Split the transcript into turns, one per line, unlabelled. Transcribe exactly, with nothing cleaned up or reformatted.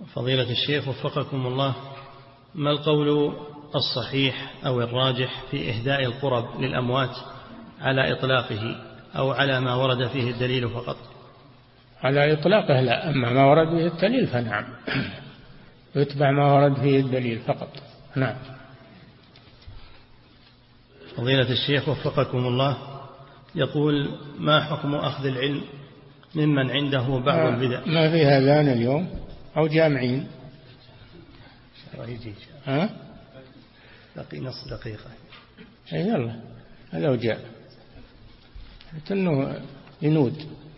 فضيلة الشيخ وفقكم الله، ما القول الصحيح أو الراجح في إهداء القرب للأموات على إطلاقه أو على ما ورد فيه الدليل فقط؟
على إطلاقه لا، أما ما ورد فيه الدليل فنعم، يتبع ما ورد فيه الدليل فقط. نعم.
فضيلة الشيخ وفقكم الله، يقول: ما حكم أخذ العلم ممن عنده بعض البدع؟
ما في هذان اليوم أو جامعين؟ ها؟
بقي نص دقيقة.
أي يلا، هذا وجاء، لكنه ينود.